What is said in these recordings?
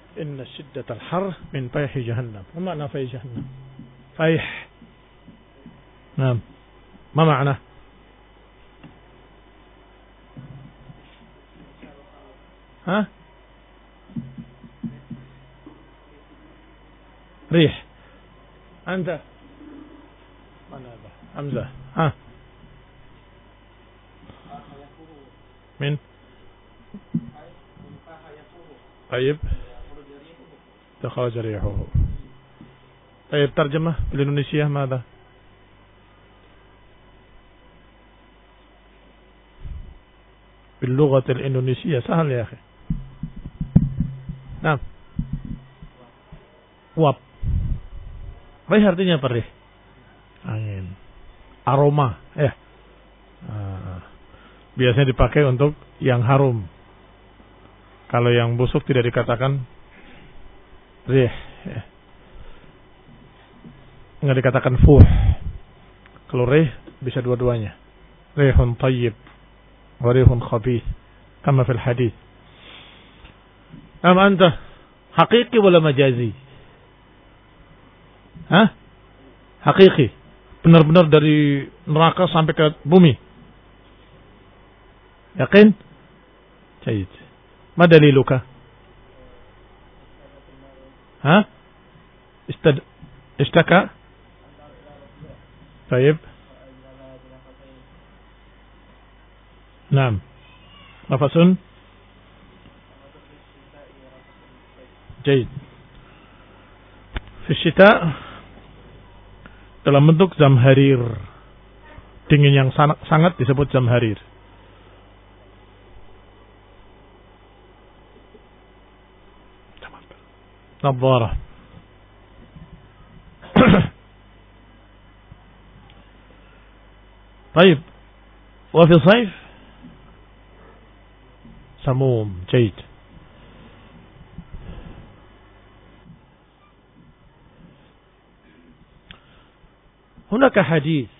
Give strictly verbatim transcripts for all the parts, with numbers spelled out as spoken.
Inna syiddatal har min fayhi jahannam. Apa makna fayhi jahannam? Fayh. Naam. Ma makna? Hah? Rih. Anta. Mana ada? Hamzah. Hah? Min? طيب تخرج ريحه. طيب ترجمة بالإندونيسية ماذا؟ باللغة الإندونيسية سهل يا أخي. نعم. Uap. Rih artinya apa rih? Angin. Aroma, ya. Nah, biasanya dipakai untuk yang harum. Kalau yang busuk tidak dikatakan rih, ya. Enggak dikatakan fuh. Kalau rih bisa dua-duanya. Rihun tayyib wa rihun khabith, kama fil hadis. Ama anta haqiqi wala majazi? Hah? Haqiqi. Benar-benar dari neraka sampai ke bumi. Yakin? Baik. Ma daliluka? Hah? Istad istaka? Baik. Naam. Nafasun? Baik. Fi syita dalam bentuk zamharir. Dingin yang sangat disebut zamharir. نظارة. طيب وفي الصيف سموم. جيد. هناك حديث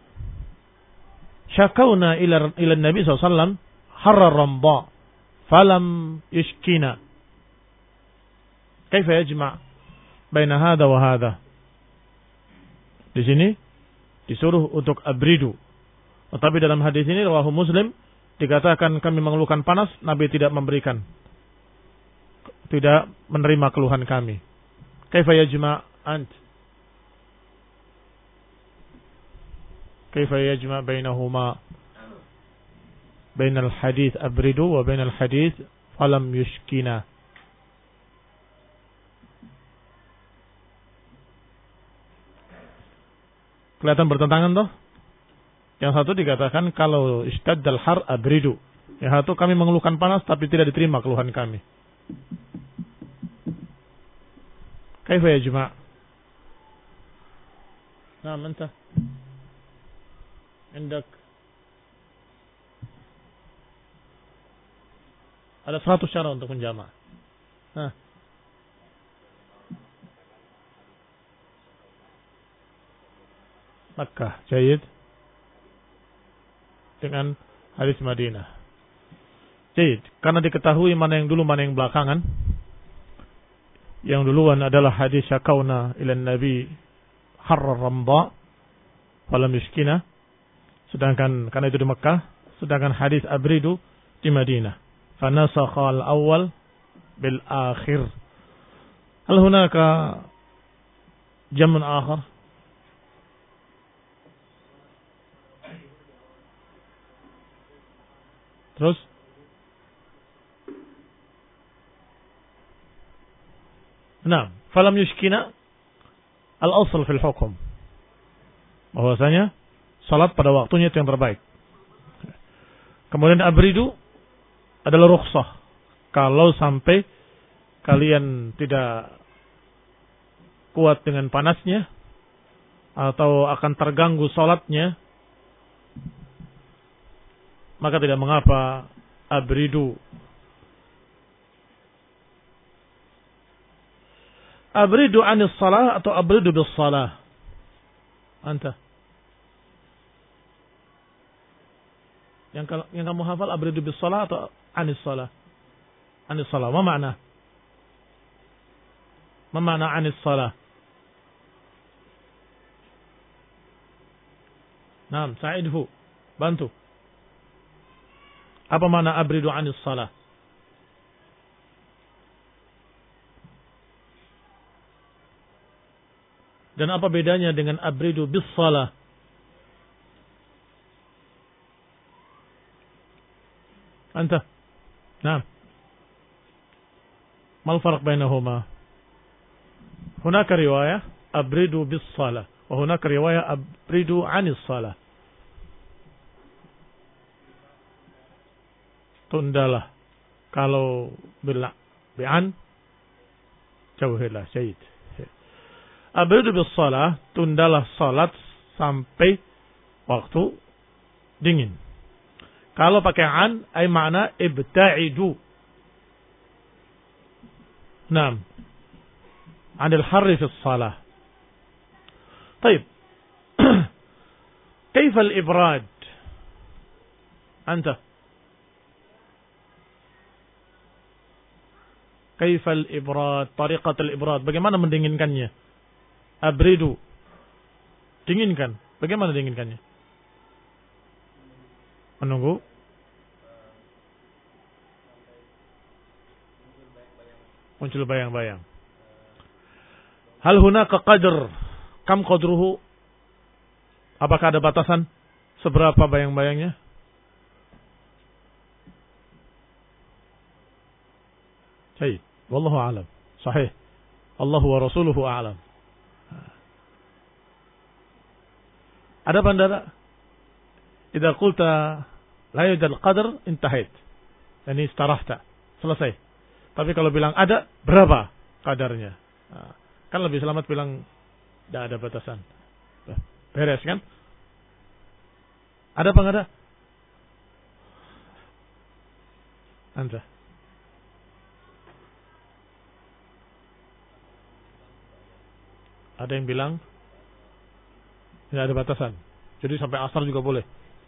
شكونا إلى إلى النبي صلى الله عليه وسلم حر الرمضاء فلم يشكينا. كيف يجمع بين هذا وهذا? Di sini disuruh untuk abridu. Tetapi dalam hadis ini rawahu Muslim dikatakan kami mengeluhkan panas, Nabi tidak memberikan, tidak menerima keluhan kami. Kaifa yajma' ant? Kaifa yajma' bainahuma? Bainal hadis abridu wa bainal hadis falam yushkina. Kelihatan bertentangan toh? Yang satu dikatakan kalau istaddal har abridu. Yang satu kami mengeluhkan panas tapi tidak diterima keluhan kami. Kaifa ya jema'? Nah, anta. Indak. Ada seratus cara untuk menjama'. Nah. Makkah, jayid. Dengan hadis Madinah. Jayid. Karena diketahui mana yang dulu, mana yang belakangan. Yang duluan adalah hadis syakauna ilan Nabi harra ramda falam yuskina. Sedangkan, karena itu di Makkah. Sedangkan hadis abridu di Madinah. Fanasakha al-awwal bil akhir. Hal hunaka jamun akhar? Terus nah, falam yushkina al-asl fil hukum. Bahwasanya salat pada waktunya itu yang terbaik. Kemudian abridu adalah rukhsah. Kalau sampai kalian tidak kuat dengan panasnya atau akan terganggu salatnya, maka tidak mengapa abridu. Abridu anis salah atau abridu bis salah? Anta. Yang, yang kamu hafal abridu bis salah atau anis salah? Anis salah. Apa makna? Ma makna anis salah? Naam, sa'idhu. Bantu. Apa makna abridu anis salah? Dan apa bedanya dengan abridu bis salah? Anta. Naam. Mal farq bainahuma? Hunaka riwayah abridu bis salah wa hunaka riwayah abridu anis salah. Tundalah. Kalau bila bi'an jauhilah syait. Abridu bis salah, tundalah salat sampai waktu dingin. Kalau pakai an, ay makna ibta'idu. Naam. Anil harri fi salah. Taib. Kaifa al-ibrad? Anta. Kaifa al-ibrad? Tariqat al-ibrad. Bagaimana mendinginkannya? Abridu. Dinginkan. Bagaimana dinginkannya? Menunggu. Muncul bayang-bayang. Hal hunaka qadr? Kam qadruhu? Apakah ada batasan? Seberapa bayang-bayangnya? Baik. Wallahu a'lam. Sahih. Allah wa rasuluhu a'lam. Ada bandara? Idza qulta la yujad qadr intahait. Yani istarahta. Selesai. Tapi kalau bilang ada, berapa kadarnya? Nah, kan lebih selamat bilang tidak ada batasan. Beres kan? Ada apa enggak ada? Anda. Ada yang bilang tidak ada batasan. Jadi sampai asar juga boleh.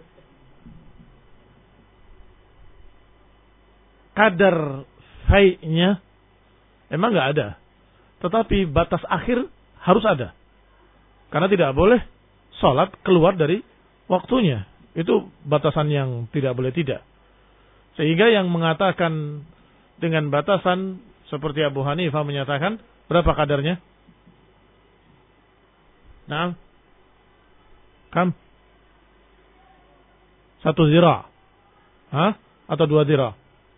Kadar fai'nya emang nggak ada. Tetapi batas akhir harus ada. Karena tidak boleh sholat keluar dari waktunya. Itu batasan yang tidak boleh tidak. Sehingga yang mengatakan dengan batasan seperti Abu Hanifah menyatakan berapa kadarnya? Nah, kam? Satu zira. Hah? Atau dua zira?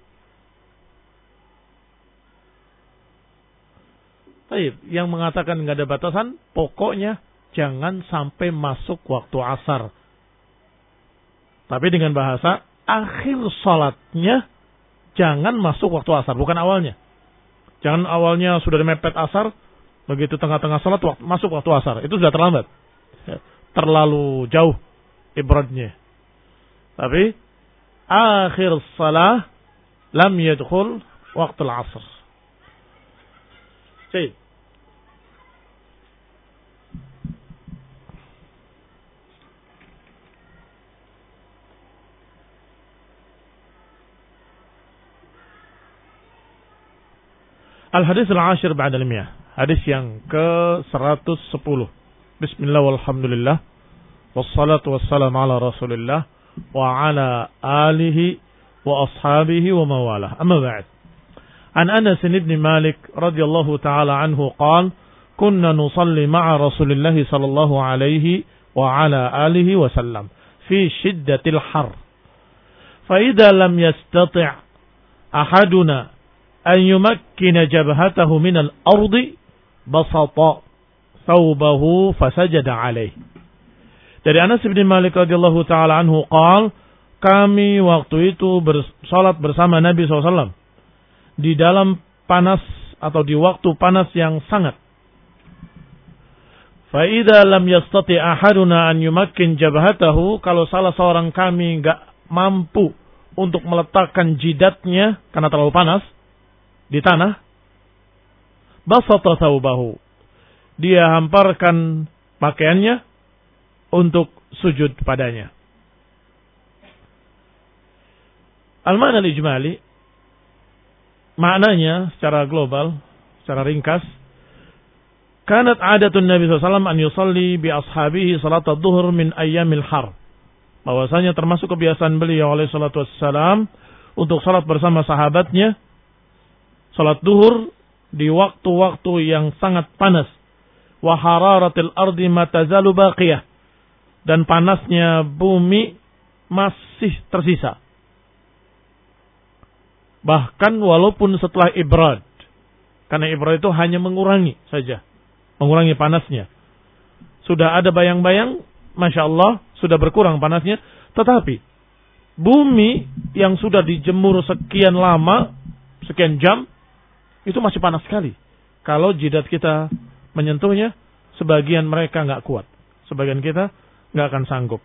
Baik, yang mengatakan nggak ada batasan, pokoknya jangan sampai masuk waktu asar. Tapi dengan bahasa akhir salatnya jangan masuk waktu asar, bukan awalnya. Jangan awalnya sudah mepet asar, begitu tengah-tengah salat waktu, masuk waktu asar, itu sudah terlambat. Terlalu jauh ibradnya. Tapi akhir salah lam yadkhul waktu asar. Baik. Al-hadis al-ashir ba'da al-mi'ah. Hadis yang ke seratus sepuluh. Bismillah walhamdulillah. Wassalatu wassalamu ala rasulillah. Wa ala alihi wa ashabihi wa mawalah. Amma ba'd. An Anas ibn Malik radhiyallahu ta'ala anhu qala kunna nusalli ma'a rasulillah sallallahu alaihi wa ala alihi wa sallam fi shiddatil har. Fa idza lam yastati' ahaduna an yumakkina jabhatahu minal ardi basata thawbahu fasajada alaih. Dari Anas bin Malik radhiyallahu taala anhu qala, kami waktu itu bersalat bersama Nabi shallallahu alaihi wasallam di dalam panas atau di waktu panas yang sangat. Fa idza lam yastati ahaduna an yumakkin jabhatahu, kalau salah seorang kami enggak mampu untuk meletakkan jidatnya karena terlalu panas di tanah, basata thawbahu, dia hamparkan pakaiannya untuk sujud padanya. Al-ma'na al-ijmali, maknanya secara global, secara ringkas, Kanat adatun Nabi sallallahu alaihi wasallam an yusalli bi ashabihi salat adh-dhuhr min ayyamil har. Bahwasanya termasuk kebiasaan beliau alaihi salatu wassalam untuk salat bersama sahabatnya salat duhur di waktu-waktu yang sangat panas. Wa hararatil ardi ma tazalu baqiyah. Dan panasnya bumi masih tersisa. Bahkan walaupun setelah ibrad. Karena ibrad itu hanya mengurangi saja. Mengurangi panasnya. Sudah ada bayang-bayang, Masya Allah, sudah berkurang panasnya. Tetapi, bumi yang sudah dijemur sekian lama, sekian jam, itu masih panas sekali. Kalau jidat kita menyentuhnya, sebagian mereka nggak kuat. Sebagian kita nggak akan sanggup.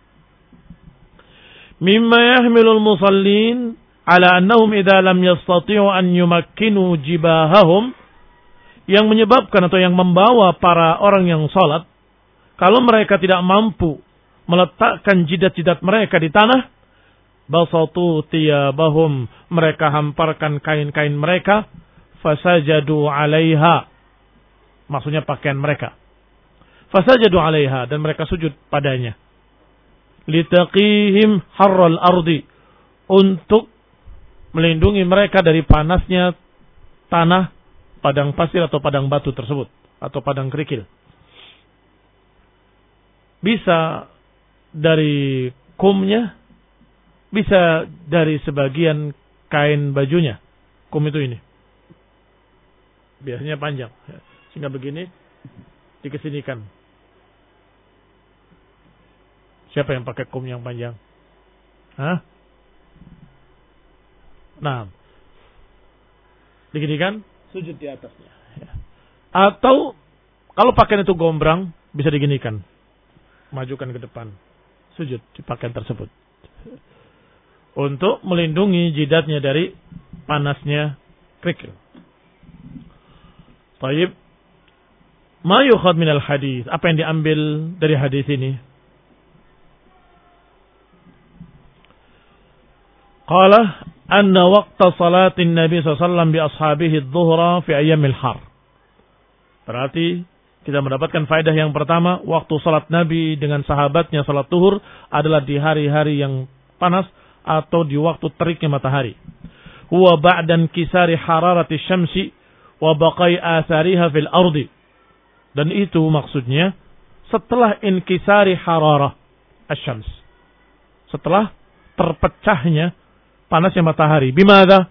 Mimma yahmilul musallin ala annahum idza lam yastati'u an yumakkinu jibahahum, yang menyebabkan atau yang membawa para orang yang salat, kalau mereka tidak mampu meletakkan jidat-jidat mereka di tanah, basatu tiyabahum, mereka hamparkan kain-kain mereka, fasajadu 'alaiha, maksudnya pakaian mereka. Fasajadu 'alaiha, dan mereka sujud padanya. Litaqihim harral ardi, untuk melindungi mereka dari panasnya tanah, padang pasir atau padang batu tersebut, atau padang kerikil. Bisa dari kumnya, bisa dari sebagian kain bajunya. Kum itu ini. Biasanya panjang. Sehingga begini, dikesinikan. Siapa yang pakai kum yang panjang? Hah? Nah. Diginikan, sujud di atasnya. Atau, kalau pakaian itu gombrang, bisa diginikan. Majukan ke depan. Sujud di pakaian tersebut. Untuk melindungi jidatnya dari panasnya kerikil. Taib. Ma yukhad minal hadis. Apa yang diambil dari hadis ini? Qala anna waqta salatin Nabi sallallahu alaihi wasallam bi ashabihi adh-dhuhra fi ayyamil har. Berarti kita mendapatkan faedah yang pertama, waktu salat Nabi dengan sahabatnya salat zuhur adalah di hari-hari yang panas atau di waktu teriknya matahari. Huwa ba'dan kisari hararati syamsi wa baqai athariha fil ardi. Dan itu maksudnya setelah inkisari hararah asyams. Setelah terpecahnya panasnya matahari. Bimada?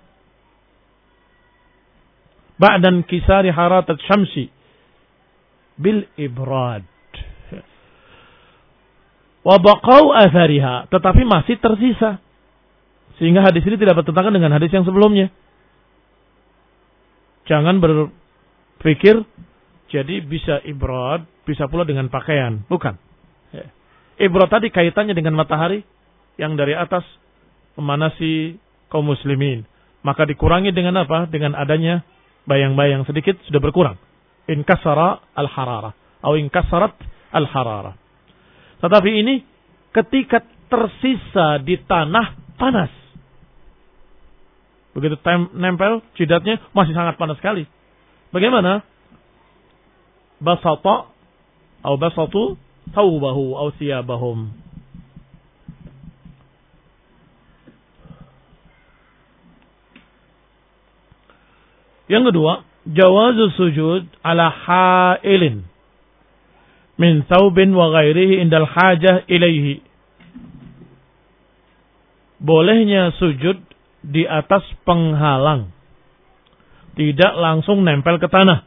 Ba'dan kisari hararat syamsi bil ibrad. Wa baqau athariha, tetapi masih tersisa. Sehingga hadis ini tidak bertentangan dengan hadis yang sebelumnya. Jangan berpikir jadi bisa ibrad, bisa pula dengan pakaian. Bukan. Ibrad tadi kaitannya dengan matahari yang dari atas memanasi kaum muslimin. Maka dikurangi dengan apa? Dengan adanya bayang-bayang sedikit sudah berkurang. Inkasara al-harara. Atau inkasarat al-harara. Tetapi ini ketika tersisa di tanah panas. Begitu tem- nempel jidatnya masih sangat panas sekali. Bagaimana? Basata atau basatu thawbahu atau thiyabahum. Yang kedua, jawazu sujud ala ha'ilin min thawbin wa ghairihi indal hajah ilaihi. Bolehnya sujud di atas penghalang, tidak langsung nempel ke tanah.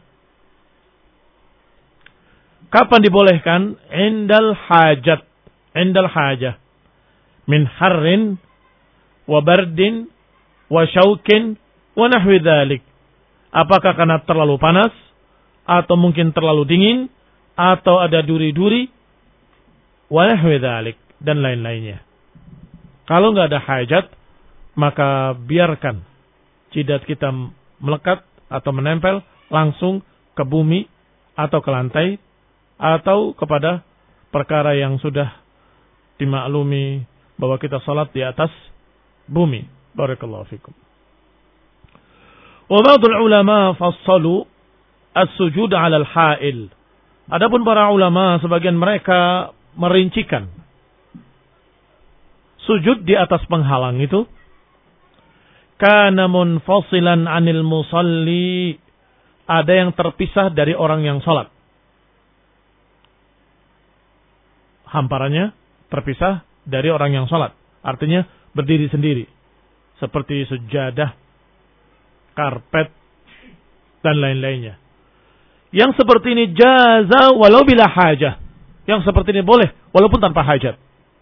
Kapan dibolehkan? Indal hajat, indal hajah, min harrin wa bardin wa syaukin wa nahwi dzalik. Apakah karena terlalu panas, atau mungkin terlalu dingin, atau ada duri-duri, wa nahwi dzalik, dan lain-lainnya. Kalau nggak ada hajat, maka biarkan jidat kita melekat atau menempel langsung ke bumi atau ke lantai atau kepada perkara yang sudah dimaklumi bahwa kita salat di atas bumi. Barakallahu fikum. Wa ba'dul ulama fassalu as-sujud 'ala al-ha'il Adapun para ulama, sebagian mereka merincikan sujud di atas penghalang itu kana munfasilan 'anil musalli, ada yang terpisah dari orang yang salat. Hamparannya terpisah dari orang yang salat. Artinya berdiri sendiri. Seperti sejadah, karpet, dan lain-lainnya. Yang seperti ini jaza walau bila hajah. Yang seperti ini boleh walaupun tanpa hajat.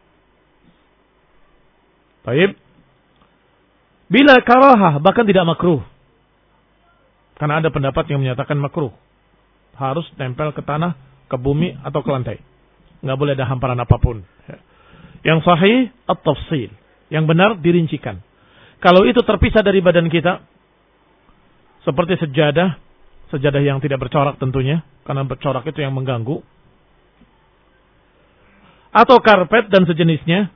Baik. Bila karahah, bahkan tidak makruh. Karena ada pendapat yang menyatakan makruh. Harus tempel ke tanah, ke bumi, atau ke lantai. Nggak boleh ada hamparan apapun. Yang sahih, at-tafsil. Yang benar, dirincikan. Kalau itu terpisah dari badan kita, seperti sejadah, sejadah yang tidak bercorak tentunya, karena bercorak itu yang mengganggu, atau karpet dan sejenisnya,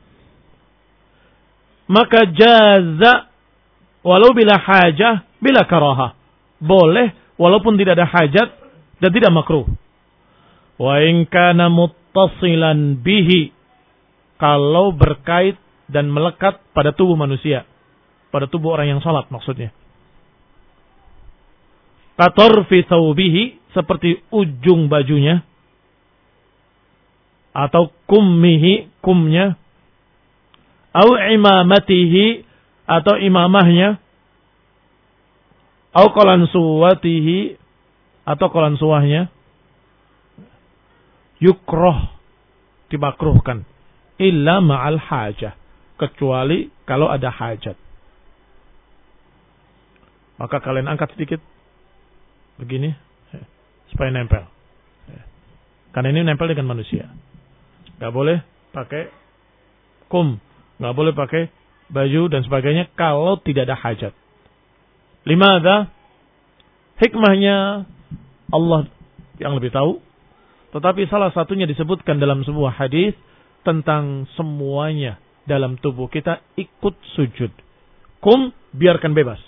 maka jaza walau bila hajah, bila karahah. Boleh walaupun tidak ada hajat dan tidak makruh. Wa in kana muttasilan bihi, kalau berkait dan melekat pada tubuh manusia, pada tubuh orang yang salat maksudnya. Katorfi thawbihi, seperti ujung bajunya, atau kummihi, kumnya, au imamatihi, atau imamahnya, au qalansuwatihi, atau qalansuwahnya, yukroh, dimakruhkan, illa ma'al hajah, kecuali kalau ada hajat. Maka kalian angkat sedikit begini supaya nempel. Karena ini nempel dengan manusia. Gak boleh pakai kum, gak boleh pakai baju dan sebagainya kalau tidak ada hajat. Limadha? Hikmahnya Allah yang lebih tahu. Tetapi salah satunya disebutkan dalam sebuah hadis tentang semuanya dalam tubuh kita ikut sujud. Kum, biarkan bebas.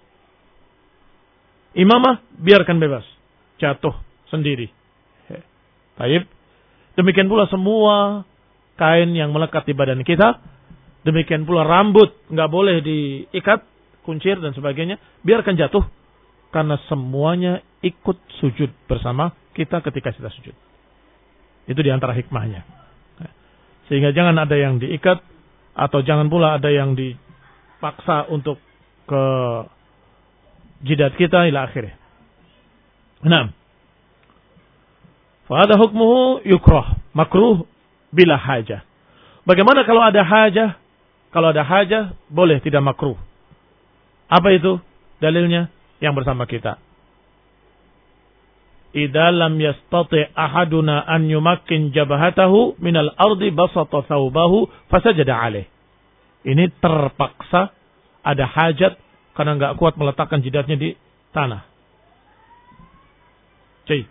Imamah, biarkan bebas. Jatuh sendiri. Baik. Demikian pula semua kain yang melekat di badan kita. Demikian pula rambut. Nggak boleh diikat, kuncir dan sebagainya. Biarkan jatuh. Karena semuanya ikut sujud bersama kita ketika kita sujud. Itu diantara hikmahnya. Sehingga jangan ada yang diikat. Atau jangan pula ada yang dipaksa untuk ke jidat kita ila akhirnya. Naam. Fa hadha hukmuhu yukrah, makruh bila hajah. Bagaimana kalau ada hajah? Kalau ada hajah boleh, tidak makruh. Apa itu dalilnya? Yang bersama kita. Idza lam yastati' ahaduna an yumakkin jabhatahu minal ardi basata thawbahu fasajada alaih. Ini terpaksa ada hajat karena enggak kuat meletakkan jidatnya di tanah. Cai.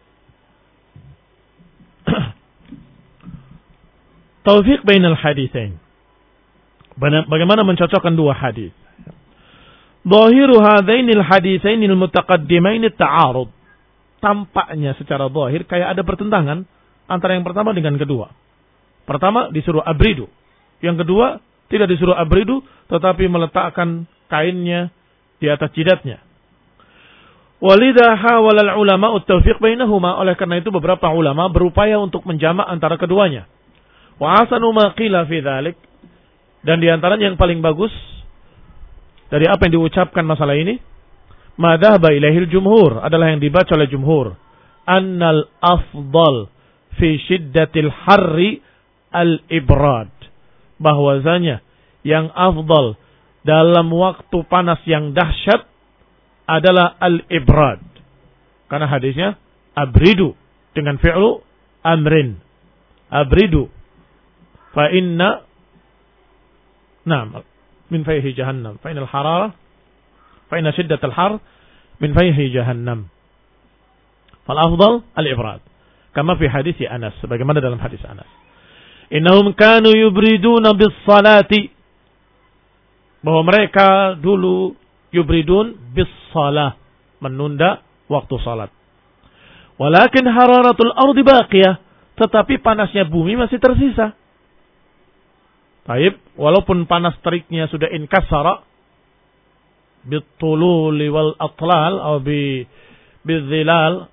Taufiq bainal haditsain. Bagaimana mencocokkan dua hadis? Zahiru hadainil haditsainil mutaqaddimain ta'arud. Tampaknya secara zahir kayak ada pertentangan antara yang pertama dengan kedua. Pertama disuruh abridu, yang kedua tidak disuruh abridu tetapi meletakkan kainnya di atas jidatnya. Walidah hawalal ulama at-tawfiq bainahuma, oleh karena itu beberapa ulama berupaya untuk menjamak antara keduanya. Wa asanu ma qila fi dzalik, dan di antaranya yang paling bagus dari apa yang diucapkan masalah ini, madhaba ilaihil jumhur, adalah yang dibaca oleh jumhur, annal afdal fi shiddatil harri al-ibrad, bahwasanya yang afdal dalam waktu panas yang dahsyat adalah al-ibrad. Karena hadisnya abridu dengan fi'lu amrin. Abridu fa inna na'am min fayhi jahannam fa inal harara fa inna shiddatal har min fayhi jahannam. Fal afdal al-ibrad. Kama fi hadis Anas, sebagaimana dalam hadis Anas. Innahum kanu yubriduna bis salati, bahwa mereka dulu yubridun bis salah, menunda waktu salat. Walakin hararatul ardi baqiyah, tetapi panasnya bumi masih tersisa. Taib, walaupun panas teriknya sudah inkasara bitululi wal atlal atau bi bidzilal,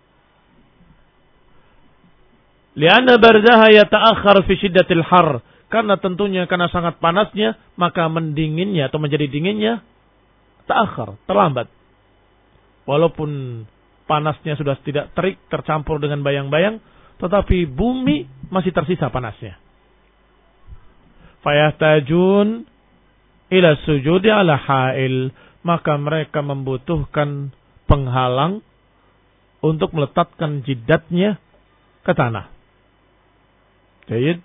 lianna bardaha yata'akhkhar fi shiddatil har, karena tentunya karena sangat panasnya maka mendinginnya atau menjadi dinginnya ta'akhkhar, terlambat. Walaupun panasnya sudah tidak terik tercampur dengan bayang-bayang, tetapi bumi masih tersisa panasnya. Fayahtajun ila sujudi ala ha'il, maka mereka membutuhkan penghalang untuk meletakkan jidatnya ke tanah. Baik.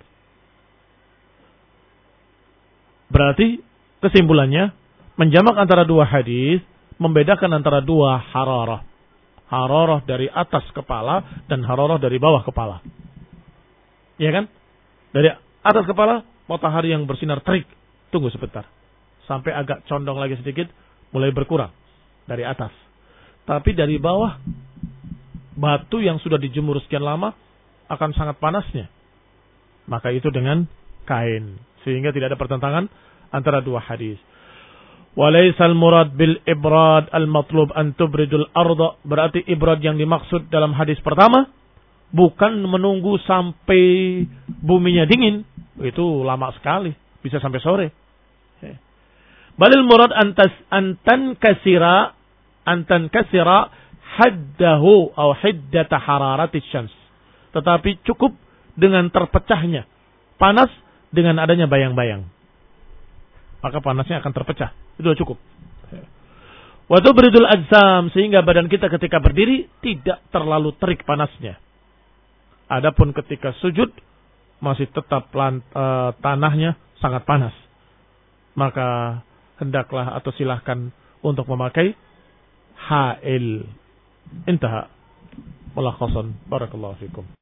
Berarti kesimpulannya, menjamak antara dua hadis membedakan antara dua hararah. Hararah dari atas kepala dan hararah dari bawah kepala. Iya kan? Dari atas kepala matahari yang bersinar terik, tunggu sebentar. Sampai agak condong lagi sedikit, mulai berkurang dari atas. Tapi dari bawah, batu yang sudah dijemur sekian lama akan sangat panasnya. Maka itu dengan kain. Sehingga tidak ada pertentangan antara dua hadis. Walaisal murad bil ibrad al matlub an tubridul arda. Berarti ibrad yang dimaksud dalam hadis pertama bukan menunggu sampai buminya dingin. Itu lama sekali, bisa sampai sore. Balil murad antas antan kasira antan kasira haddahu atau hiddata hararatis syams. Tetapi cukup dengan terpecahnya panas dengan adanya bayang-bayang. Maka panasnya akan terpecah. Itu cukup. Wa tubridul ajsam, sehingga badan kita ketika berdiri tidak terlalu terik panasnya. Adapun ketika sujud masih tetap lant, uh, tanahnya sangat panas. Maka hendaklah atau silahkan untuk memakai ha'il. Intaha. Mulakhasan. Barakallahu fikum.